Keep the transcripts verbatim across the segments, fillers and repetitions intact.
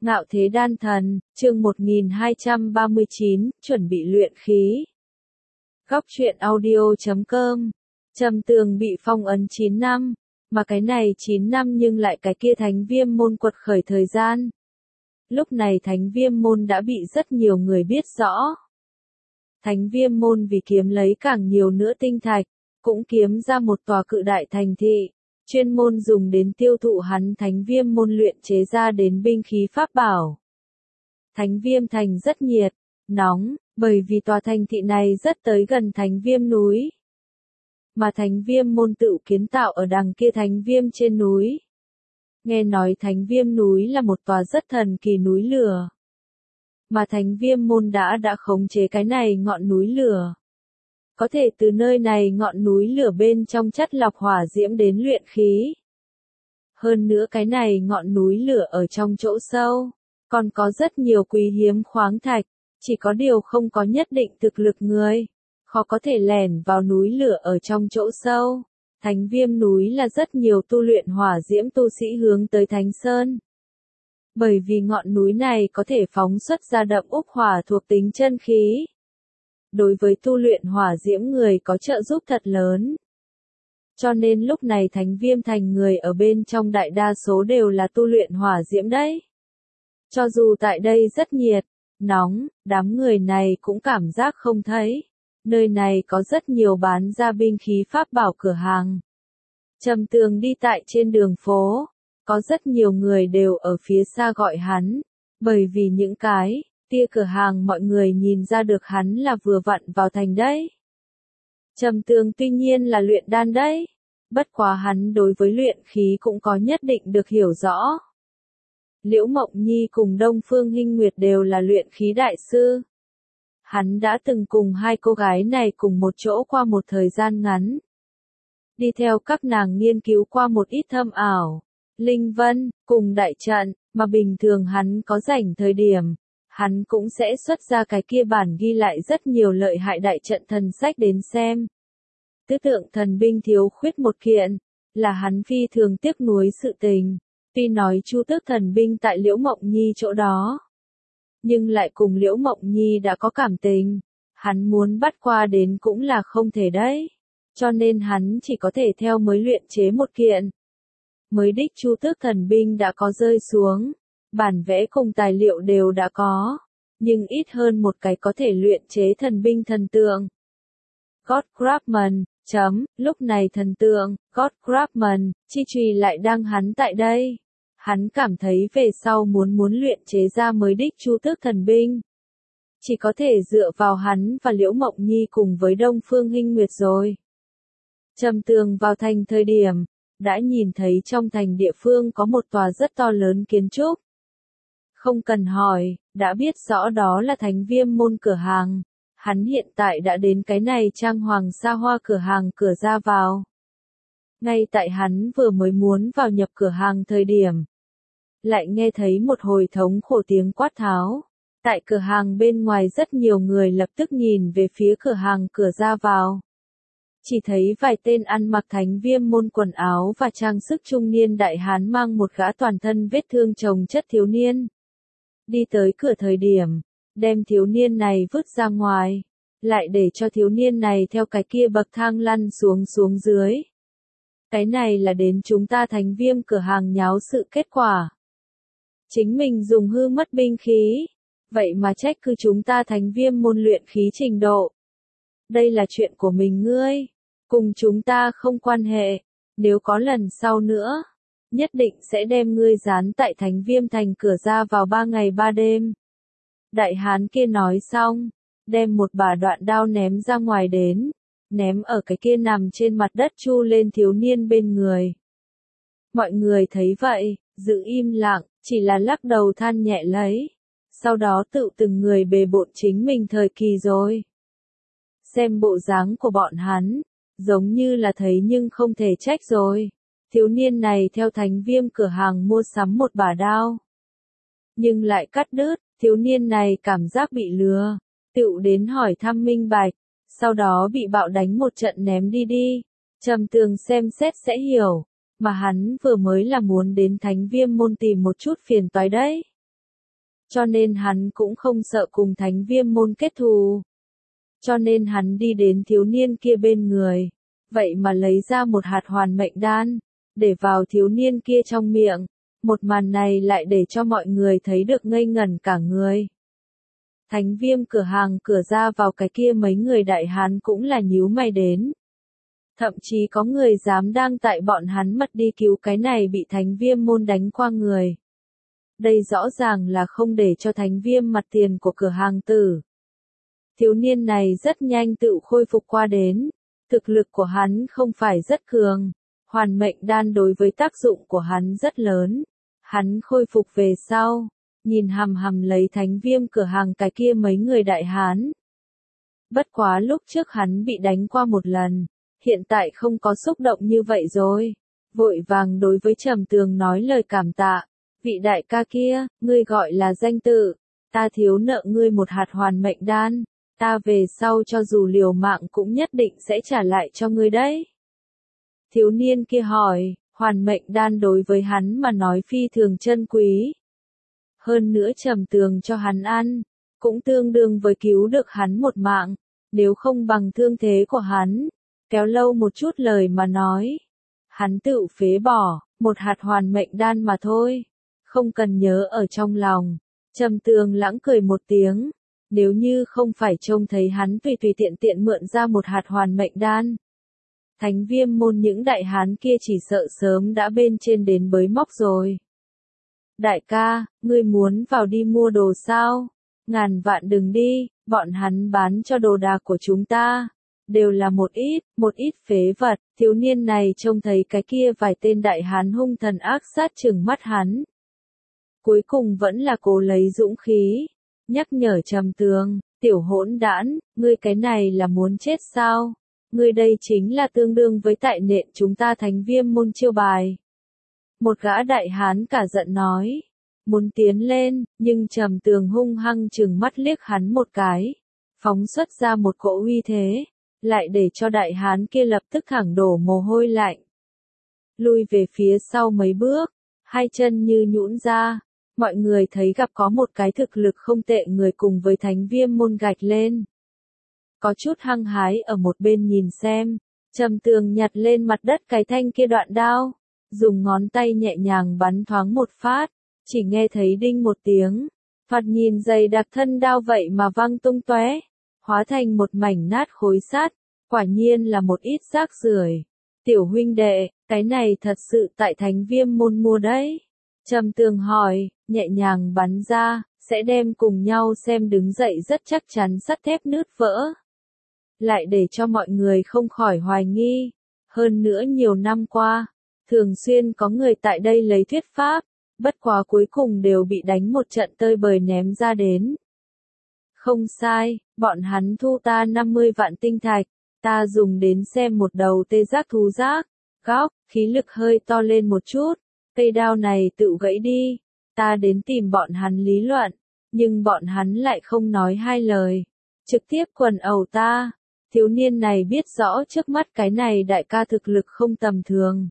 Ngạo thế đan thần, chương một nghìn hai trăm ba mươi chín, chuẩn bị luyện khí. Góc truyện audio chấm com. Trầm Tường bị phong ấn chín năm, mà cái này chín năm nhưng lại cái kia Thánh Viêm môn quật khởi thời gian. Lúc này Thánh Viêm môn đã bị rất nhiều người biết rõ. Thánh Viêm môn vì kiếm lấy càng nhiều nữa tinh thạch, cũng kiếm ra một tòa cự đại thành thị, chuyên môn dùng đến tiêu thụ hắn Thánh Viêm môn luyện chế ra đến binh khí pháp bảo. Thánh Viêm thành rất nhiệt, nóng, bởi vì tòa thành thị này rất tới gần Thánh Viêm núi. Mà Thánh Viêm môn tự kiến tạo ở đằng kia Thánh Viêm trên núi. Nghe nói Thánh Viêm núi là một tòa rất thần kỳ núi lửa. Mà Thánh Viêm môn đã đã khống chế cái này ngọn núi lửa. Có thể từ nơi này ngọn núi lửa bên trong chất lọc hỏa diễm đến luyện khí. Hơn nữa cái này ngọn núi lửa ở trong chỗ sâu, còn có rất nhiều quý hiếm khoáng thạch, chỉ có điều không có nhất định thực lực người, khó có thể lẻn vào núi lửa ở trong chỗ sâu. Thánh Viêm núi là rất nhiều tu luyện hỏa diễm tu sĩ hướng tới Thánh Sơn. Bởi vì ngọn núi này có thể phóng xuất ra đậm úc hỏa thuộc tính chân khí. Đối với tu luyện hỏa diễm người có trợ giúp thật lớn. Cho nên lúc này Thánh Viêm thành người ở bên trong đại đa số đều là tu luyện hỏa diễm đấy. Cho dù tại đây rất nhiệt, nóng, đám người này cũng cảm giác không thấy. Nơi này có rất nhiều bán ra binh khí pháp bảo cửa hàng. Trầm Tường đi tại trên đường phố, có rất nhiều người đều ở phía xa gọi hắn, bởi vì những cái tia cửa hàng mọi người nhìn ra được hắn là vừa vặn vào thành đấy. Trầm Tường tuy nhiên là luyện đan đấy, bất quá hắn đối với luyện khí cũng có nhất định được hiểu rõ. Liễu Mộng Nhi cùng Đông Phương Hinh Nguyệt đều là luyện khí đại sư. Hắn đã từng cùng hai cô gái này cùng một chỗ qua một thời gian ngắn. Đi theo các nàng nghiên cứu qua một ít thâm ảo, linh vân, cùng đại trận, mà bình thường hắn có rảnh thời điểm. Hắn cũng sẽ xuất ra cái kia bản ghi lại rất nhiều lợi hại đại trận thần sách đến xem. Tứ tượng thần binh thiếu khuyết một kiện, là hắn phi thường tiếc nuối sự tình. Tuy nói Chu Tước thần binh tại Liễu Mộng Nhi chỗ đó, nhưng lại cùng Liễu Mộng Nhi đã có cảm tình. Hắn muốn bắt qua đến cũng là không thể đấy. Cho nên hắn chỉ có thể theo mới luyện chế một kiện. Mới đích Chu Tước thần binh đã có rơi xuống. Bản vẽ cùng tài liệu đều đã có, nhưng ít hơn một cái có thể luyện chế thần binh thần tượng. God Craftsman, chấm, lúc này thần tượng, God Craftsman, chi trì lại đang hắn tại đây. Hắn cảm thấy về sau muốn muốn luyện chế ra mới đích Chu Tước thần binh. Chỉ có thể dựa vào hắn và Liễu Mộng Nhi cùng với Đông Phương Hinh Nguyệt rồi. Trầm Tường vào thành thời điểm, đã nhìn thấy trong thành địa phương có một tòa rất to lớn kiến trúc. Không cần hỏi, đã biết rõ đó là Thánh Viêm môn cửa hàng. Hắn hiện tại đã đến cái này trang hoàng xa hoa cửa hàng cửa ra vào. Ngay tại hắn vừa mới muốn vào nhập cửa hàng thời điểm. Lại nghe thấy một hồi thống khổ tiếng quát tháo. Tại cửa hàng bên ngoài rất nhiều người lập tức nhìn về phía cửa hàng cửa ra vào. Chỉ thấy vài tên ăn mặc Thánh Viêm môn quần áo và trang sức trung niên đại hán mang một gã toàn thân vết thương chồng chất thiếu niên. Đi tới cửa thời điểm, đem thiếu niên này vứt ra ngoài, lại để cho thiếu niên này theo cái kia bậc thang lăn xuống xuống dưới. Cái này là đến chúng ta Thánh Viêm cửa hàng nháo sự kết quả. Chính mình dùng hư mất binh khí, vậy mà trách cứ chúng ta Thánh Viêm môn luyện khí trình độ. Đây là chuyện của mình ngươi, cùng chúng ta không quan hệ, nếu có lần sau nữa. Nhất định sẽ đem ngươi dán tại Thánh Viêm thành cửa ra vào ba ngày ba đêm. Đại hán kia nói xong, đem một bả đoạn đao ném ra ngoài đến, ném ở cái kia nằm trên mặt đất chu lên thiếu niên bên người. Mọi người thấy vậy, giữ im lặng, chỉ là lắc đầu than nhẹ lấy. Sau đó tự từng người bề bộn chính mình thời kỳ rồi. Xem bộ dáng của bọn hắn, giống như là thấy nhưng không thể trách rồi. Thiếu niên này theo Thánh Viêm cửa hàng mua sắm một bả đao. Nhưng lại cắt đứt, thiếu niên này cảm giác bị lừa, tựu đến hỏi thăm minh bạch, sau đó bị bạo đánh một trận ném đi đi. Trầm Tường xem xét sẽ hiểu, mà hắn vừa mới là muốn đến Thánh Viêm môn tìm một chút phiền toái đấy. cho nên hắn cũng không sợ cùng Thánh Viêm môn kết thù. Cho nên hắn đi đến thiếu niên kia bên người, vậy mà lấy ra một hạt hoàn mệnh đan, để vào thiếu niên kia trong miệng. Một màn này lại để cho mọi người thấy được ngây ngẩn cả người. Thánh Viêm cửa hàng cửa ra vào cái kia mấy người đại hán cũng là nhíu mày đến. Thậm chí có người dám đang tại bọn hắn mặt đi cứu cái này bị Thánh Viêm môn đánh qua người. Đây rõ ràng là không để cho Thánh Viêm mặt tiền của cửa hàng tử. Thiếu niên này rất nhanh tự khôi phục qua đến. Thực lực của hắn không phải rất cường. Hoàn mệnh đan đối với tác dụng của hắn rất lớn. Hắn khôi phục về sau, nhìn hằm hằm lấy Thánh Viêm cửa hàng cái kia mấy người đại hán. Bất quá lúc trước hắn bị đánh qua một lần, hiện tại không có xúc động như vậy rồi. Vội vàng đối với Trầm Tường nói lời cảm tạ. Vị đại ca kia, ngươi gọi là danh tự, ta thiếu nợ ngươi một hạt hoàn mệnh đan, ta về sau cho dù liều mạng cũng nhất định sẽ trả lại cho ngươi đấy. Thiếu niên kia hỏi, hoàn mệnh đan đối với hắn mà nói phi thường chân quý. Hơn nữa Trầm Tường cho hắn ăn, cũng tương đương với cứu được hắn một mạng, nếu không bằng thương thế của hắn, kéo lâu một chút lời mà nói. Hắn tự phế bỏ, một hạt hoàn mệnh đan mà thôi, không cần nhớ ở trong lòng. Trầm Tường lãng cười một tiếng, nếu như không phải trông thấy hắn tùy tùy tiện tiện mượn ra một hạt hoàn mệnh đan. Thánh Viêm môn những đại hán kia chỉ sợ sớm đã bên trên đến bới móc rồi. Đại ca, ngươi muốn vào đi mua đồ sao? Ngàn vạn đừng đi, bọn hắn bán cho đồ đạc của chúng ta. Đều là một ít, một ít phế vật. Thiếu niên này trông thấy cái kia vài tên đại hán hung thần ác sát trừng mắt hắn. Cuối cùng vẫn là cố lấy dũng khí. Nhắc nhở Trầm Tường, tiểu hỗn đản, ngươi cái này là muốn chết sao? Ngươi đây chính là tương đương với tại nện chúng ta Thánh Viêm môn chiêu bài. Một gã đại hán cả giận nói, muốn tiến lên, nhưng Trầm Tường hung hăng trừng mắt liếc hắn một cái, phóng xuất ra một cỗ uy thế, lại để cho đại hán kia lập tức thẳng đổ mồ hôi lạnh. Lui về phía sau mấy bước, hai chân như nhũn ra, mọi người thấy gặp có một cái thực lực không tệ người cùng với Thánh Viêm môn gạch lên. Có chút hăng hái ở một bên nhìn xem, Trầm Tường nhặt lên mặt đất cái thanh kia đoạn đao, dùng ngón tay nhẹ nhàng bắn thoáng một phát, chỉ nghe thấy đinh một tiếng, thoạt nhìn dày đặc thân đao vậy mà văng tung tóe, hóa thành một mảnh nát khối sắt, quả nhiên là một ít rác rưởi. Tiểu huynh đệ, cái này thật sự tại Thánh Viêm môn mua đấy? Trầm Tường hỏi, nhẹ nhàng bắn ra, sẽ đem cùng nhau xem đứng dậy rất chắc chắn sắt thép nứt vỡ. Lại để cho mọi người không khỏi hoài nghi. Hơn nữa nhiều năm qua, thường xuyên có người tại đây lấy thuyết pháp, bất quá cuối cùng đều bị đánh một trận tơi bời ném ra đến. Không sai, bọn hắn thu ta năm mươi vạn tinh thạch, ta dùng đến xem một đầu tê giác thú giác, góc, khí lực hơi to lên một chút, cây đao này tự gãy đi, ta đến tìm bọn hắn lý luận, nhưng bọn hắn lại không nói hai lời, trực tiếp quần ẩu ta. Thiếu niên này biết rõ trước mắt cái này đại ca thực lực không tầm thường.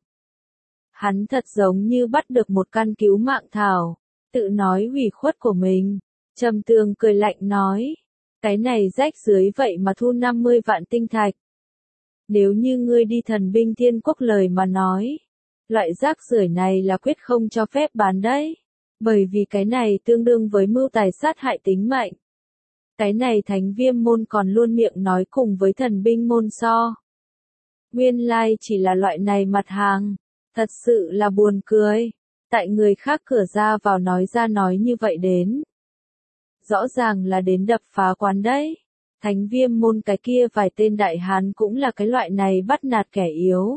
Hắn thật giống như bắt được một căn cứu mạng thảo, tự nói ủy khuất của mình. Trầm Tường cười lạnh nói, cái này rách dưới vậy mà thu năm mươi vạn tinh thạch. Nếu như ngươi đi Thần binh Thiên Quốc lời mà nói, loại rác rưởi này là quyết không cho phép bán đấy, bởi vì cái này tương đương với mưu tài sát hại tính mệnh. Cái này Thánh Viêm môn còn luôn miệng nói cùng với Thần binh môn so. Nguyên lai chỉ là loại này mặt hàng, thật sự là buồn cười, tại người khác cửa ra vào nói ra nói như vậy đến. Rõ ràng là đến đập phá quán đấy. Thánh Viêm môn cái kia vài tên đại hán cũng là cái loại này bắt nạt kẻ yếu.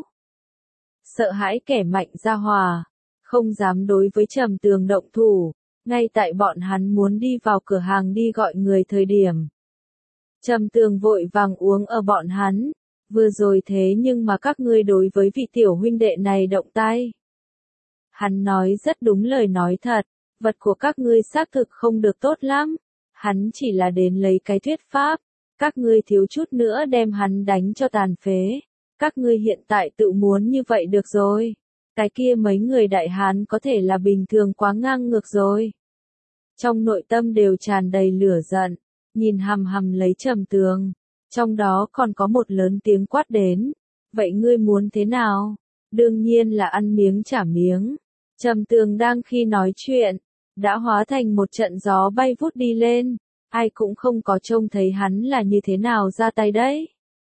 Sợ hãi kẻ mạnh ra hòa, không dám đối với Trầm Tường động thủ. Ngay tại bọn hắn muốn đi vào cửa hàng đi gọi người thời điểm. Trầm Tường vội vàng uống ở bọn hắn, vừa rồi thế nhưng mà các ngươi đối với vị tiểu huynh đệ này động tay. Hắn nói rất đúng lời nói thật, vật của các ngươi xác thực không được tốt lắm, hắn chỉ là đến lấy cái thuyết pháp, các ngươi thiếu chút nữa đem hắn đánh cho tàn phế, các ngươi hiện tại tự muốn như vậy được rồi. Cái kia mấy người đại hán có thể là bình thường quá ngang ngược rồi. trong nội tâm đều tràn đầy lửa giận, nhìn hằm hằm lấy Trầm Tường, trong đó còn có một lớn tiếng quát đến, vậy ngươi muốn thế nào? Đương nhiên là ăn miếng trả miếng. Trầm Tường đang khi nói chuyện, đã hóa thành một trận gió bay vút đi lên, ai cũng không có trông thấy hắn là như thế nào ra tay đấy.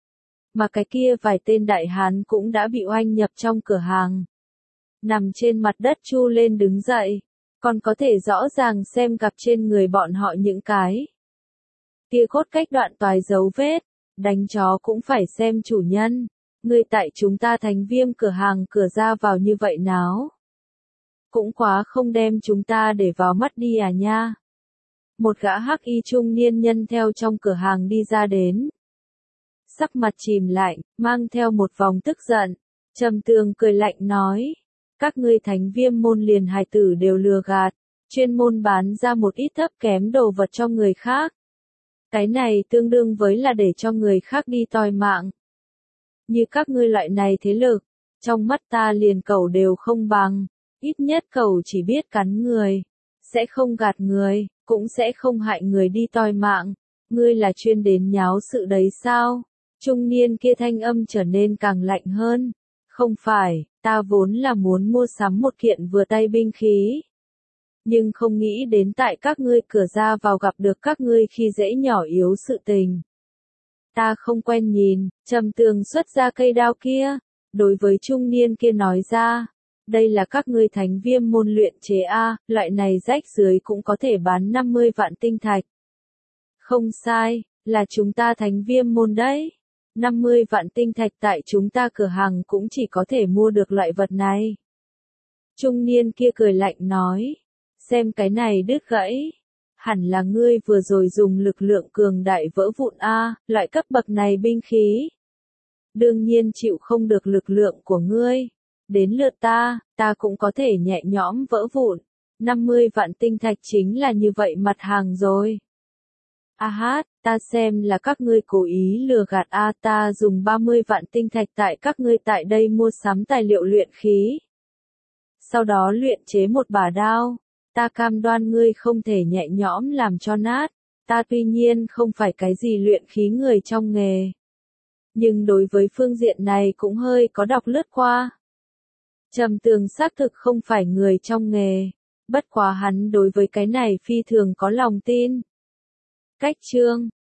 Mà cái kia vài tên đại hán cũng đã bị oanh nhập trong cửa hàng. Nằm trên mặt đất chu lên đứng dậy, còn có thể rõ ràng xem gặp trên người bọn họ những cái tia cốt cách đoạn toái dấu vết, đánh chó cũng phải xem chủ nhân, ngươi tại chúng ta Thánh Viêm cửa hàng cửa ra vào như vậy náo. Cũng quá không đem chúng ta để vào mắt đi à nha. Một gã hắc y trung niên nhân theo trong cửa hàng đi ra đến. Sắc mặt chìm lạnh, mang theo một vòng tức giận. Trầm Tường cười lạnh nói, các ngươi Thánh Viêm môn liền hài tử đều lừa gạt, chuyên môn bán ra một ít thấp kém đồ vật cho người khác. Cái này tương đương với là để cho người khác đi toi mạng. Như các ngươi loại này thế lực, trong mắt ta liền cẩu đều không bằng, ít nhất cẩu chỉ biết cắn người, sẽ không gạt người, cũng sẽ không hại người đi toi mạng. Ngươi là chuyên đến nháo sự đấy sao? Trung niên kia thanh âm trở nên càng lạnh hơn. Không phải, ta vốn là muốn mua sắm một kiện vừa tay binh khí. Nhưng không nghĩ đến tại các ngươi cửa ra vào gặp được các ngươi khi dễ nhỏ yếu sự tình. Ta không quen nhìn, Trầm Tường xuất ra cây đao kia, đối với trung niên kia nói ra, đây là các ngươi Thánh Viêm môn luyện chế A, loại này rách dưới cũng có thể bán năm mươi vạn tinh thạch. Không sai, là chúng ta Thánh Viêm môn đấy. năm mươi vạn tinh thạch tại chúng ta cửa hàng cũng chỉ có thể mua được loại vật này. Trung niên kia cười lạnh nói, xem cái này đứt gãy. Hẳn là ngươi vừa rồi dùng lực lượng cường đại vỡ vụn A, loại cấp bậc này binh khí. Đương nhiên chịu không được lực lượng của ngươi. Đến lượt ta, ta cũng có thể nhẹ nhõm vỡ vụn. năm mươi vạn tinh thạch chính là như vậy mặt hàng rồi. A hát, ta xem là các ngươi cố ý lừa gạt A, ta dùng ba mươi vạn tinh thạch tại các ngươi tại đây mua sắm tài liệu luyện khí. Sau đó luyện chế một bả đao. Ta cam đoan ngươi không thể nhẹ nhõm làm cho nát, ta tuy nhiên không phải cái gì luyện khí người trong nghề. Nhưng đối với phương diện này cũng hơi có đọc lướt qua. Trầm Tường xác thực không phải người trong nghề, bất quá hắn đối với cái này phi thường có lòng tin. Cách chương